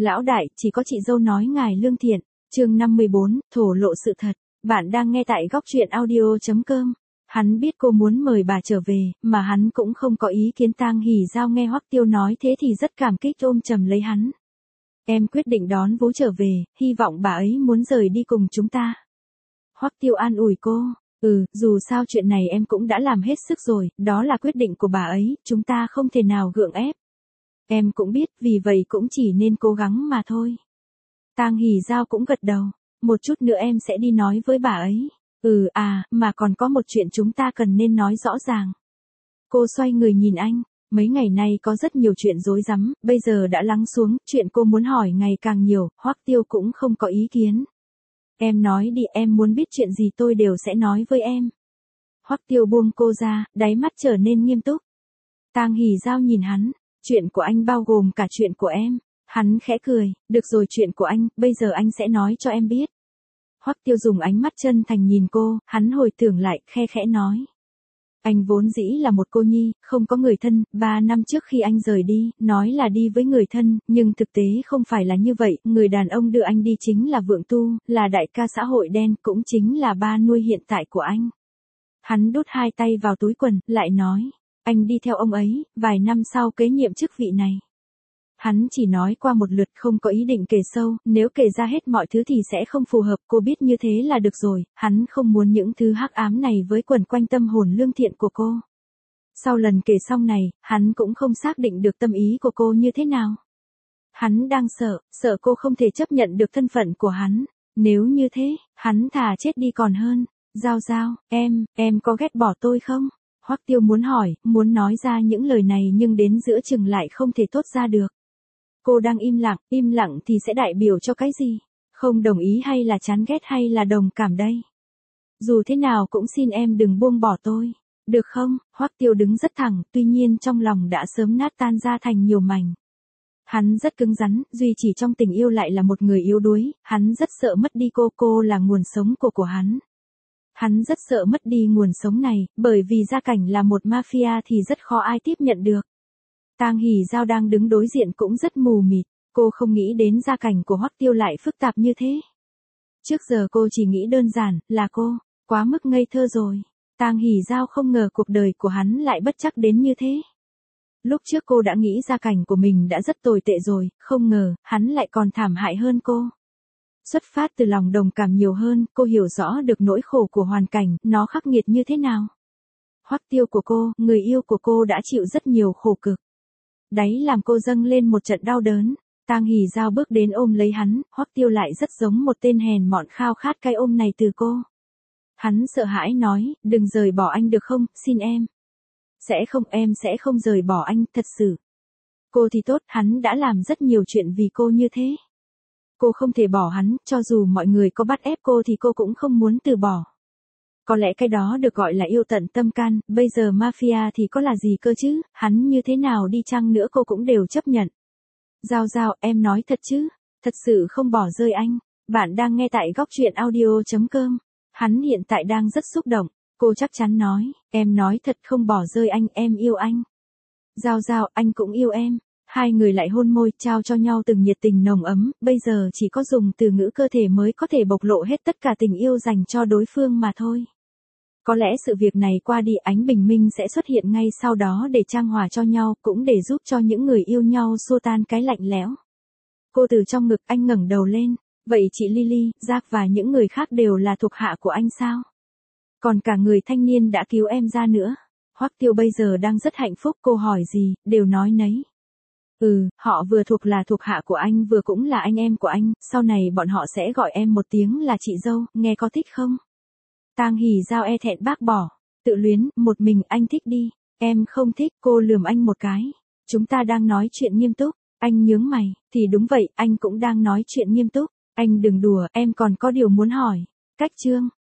Lão đại, chỉ có chị dâu nói ngài lương thiện. Chương 54, thổ lộ sự thật. Bạn đang nghe tại góc truyện audio.com. Hắn biết cô muốn mời bà trở về, mà hắn cũng không có ý kiến. Tang Hỉ Giao nghe Hoắc Tiêu nói thế thì rất cảm kích ôm chầm lấy hắn. Em quyết định đón Vũ trở về, hy vọng bà ấy muốn rời đi cùng chúng ta. Hoắc Tiêu an ủi cô, dù sao chuyện này em cũng đã làm hết sức rồi, đó là quyết định của bà ấy, chúng ta không thể nào gượng ép. Em cũng biết, vì vậy cũng chỉ nên cố gắng mà thôi. Tang Hỉ Giao cũng gật đầu, một chút nữa em sẽ đi nói với bà ấy. Mà còn có một chuyện chúng ta cần nên nói rõ ràng. Cô xoay người nhìn anh, mấy ngày nay có rất nhiều chuyện rối rắm, bây giờ đã lắng xuống, chuyện cô muốn hỏi ngày càng nhiều, Hoắc Tiêu cũng không có ý kiến. Em nói đi, em muốn biết chuyện gì tôi đều sẽ nói với em. Hoắc Tiêu buông cô ra, đáy mắt trở nên nghiêm túc. Tang Hỉ Giao nhìn hắn, chuyện của anh bao gồm cả chuyện của em. Hắn khẽ cười, được rồi, chuyện của anh, bây giờ anh sẽ nói cho em biết. Hoắc Tiêu dùng ánh mắt chân thành nhìn cô, hắn hồi tưởng lại, khe khẽ nói. Anh vốn dĩ là một cô nhi, không có người thân, 3 năm trước khi anh rời đi, nói là đi với người thân, nhưng thực tế không phải là như vậy, người đàn ông đưa anh đi chính là Vượng Tu, là đại ca xã hội đen, cũng chính là ba nuôi hiện tại của anh. Hắn đút hai tay vào túi quần, lại nói, anh đi theo ông ấy, vài năm sau kế nhiệm chức vị này. Hắn chỉ nói qua một lượt, không có ý định kể sâu, nếu kể ra hết mọi thứ thì sẽ không phù hợp, cô biết như thế là được rồi, hắn không muốn những thứ hắc ám này với quẩn quanh tâm hồn lương thiện của cô. Sau lần kể xong này, hắn cũng không xác định được tâm ý của cô như thế nào. Hắn đang sợ cô không thể chấp nhận được thân phận của hắn, nếu như thế, hắn thà chết đi còn hơn. Giao Giao, em có ghét bỏ tôi không? Hoắc Tiêu muốn hỏi, muốn nói ra những lời này nhưng đến giữa chừng lại không thể thốt ra được. Cô đang im lặng thì sẽ đại biểu cho cái gì? Không đồng ý hay là chán ghét hay là đồng cảm đây? Dù thế nào cũng xin em đừng buông bỏ tôi, được không? Hoắc Tiêu đứng rất thẳng, tuy nhiên trong lòng đã sớm nát tan ra thành nhiều mảnh. Hắn rất cứng rắn, duy chỉ trong tình yêu lại là một người yếu đuối, hắn rất sợ mất đi cô là nguồn sống của hắn. Hắn rất sợ mất đi nguồn sống này, bởi vì gia cảnh là một mafia thì rất khó ai tiếp nhận được. Tang Hỉ Giao đang đứng đối diện cũng rất mù mịt, cô không nghĩ đến gia cảnh của Hoắc Tiêu lại phức tạp như thế. Trước giờ cô chỉ nghĩ đơn giản, là cô, quá mức ngây thơ rồi. Tang Hỉ Giao không ngờ cuộc đời của hắn lại bất trắc đến như thế. Lúc trước cô đã nghĩ gia cảnh của mình đã rất tồi tệ rồi, không ngờ, hắn lại còn thảm hại hơn cô. Xuất phát từ lòng đồng cảm nhiều hơn, cô hiểu rõ được nỗi khổ của hoàn cảnh, nó khắc nghiệt như thế nào. Hoắc Tiêu của cô, người yêu của cô đã chịu rất nhiều khổ cực. Đáy làm cô dâng lên một trận đau đớn. Tang Hỉ Giao bước đến ôm lấy hắn, Hoắc Tiêu lại rất giống một tên hèn mọn khao khát cái ôm này từ cô. Hắn sợ hãi nói, đừng rời bỏ anh được không, xin em. Em sẽ không rời bỏ anh, thật sự. Cô thì tốt, hắn đã làm rất nhiều chuyện vì cô như thế. Cô không thể bỏ hắn, cho dù mọi người có bắt ép cô thì cô cũng không muốn từ bỏ. Có lẽ cái đó được gọi là yêu tận tâm can, bây giờ mafia thì có là gì cơ chứ, hắn như thế nào đi chăng nữa cô cũng đều chấp nhận. Giao Giao, em nói thật chứ, thật sự không bỏ rơi anh. Bạn đang nghe tại góc truyện audio.com. Hắn hiện tại đang rất xúc động, cô chắc chắn nói, em nói thật không bỏ rơi anh, em yêu anh. Giao Giao, anh cũng yêu em. Hai người lại hôn môi, trao cho nhau từng nhiệt tình nồng ấm, bây giờ chỉ có dùng từ ngữ cơ thể mới có thể bộc lộ hết tất cả tình yêu dành cho đối phương mà thôi. Có lẽ sự việc này qua đi ánh bình minh sẽ xuất hiện ngay sau đó để trang hòa cho nhau, cũng để giúp cho những người yêu nhau xua tan cái lạnh lẽo. Cô từ trong ngực anh ngẩng đầu lên, vậy chị Lily, Jack và những người khác đều là thuộc hạ của anh sao? Còn cả người thanh niên đã cứu em ra nữa. Hoắc Tiêu bây giờ đang rất hạnh phúc, cô hỏi gì, đều nói nấy. Họ vừa là thuộc hạ của anh vừa cũng là anh em của anh, sau này bọn họ sẽ gọi em một tiếng là chị dâu, nghe có thích không? Tang Hỉ Giao e thẹn bác bỏ, tự luyến, một mình anh thích đi, em không thích, cô lườm anh một cái. Chúng ta đang nói chuyện nghiêm túc, anh nhướng mày, thì đúng vậy, anh cũng đang nói chuyện nghiêm túc, anh đừng đùa, em còn có điều muốn hỏi. Cách chương,